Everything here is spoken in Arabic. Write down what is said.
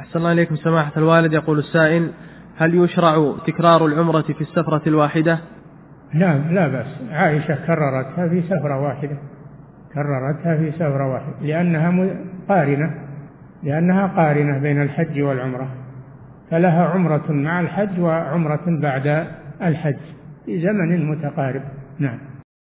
أحسن الله إليكم سماحة الوالد. يقول السائل: هل يشرع تكرار العمرة في السفرة الواحدة؟ نعم لا بأس. عائشة كررتها في سفرة واحدة، لأنها قارنة بين الحج والعمرة، فلها عمرة مع الحج وعمرة بعد الحج في زمن متقارب. نعم.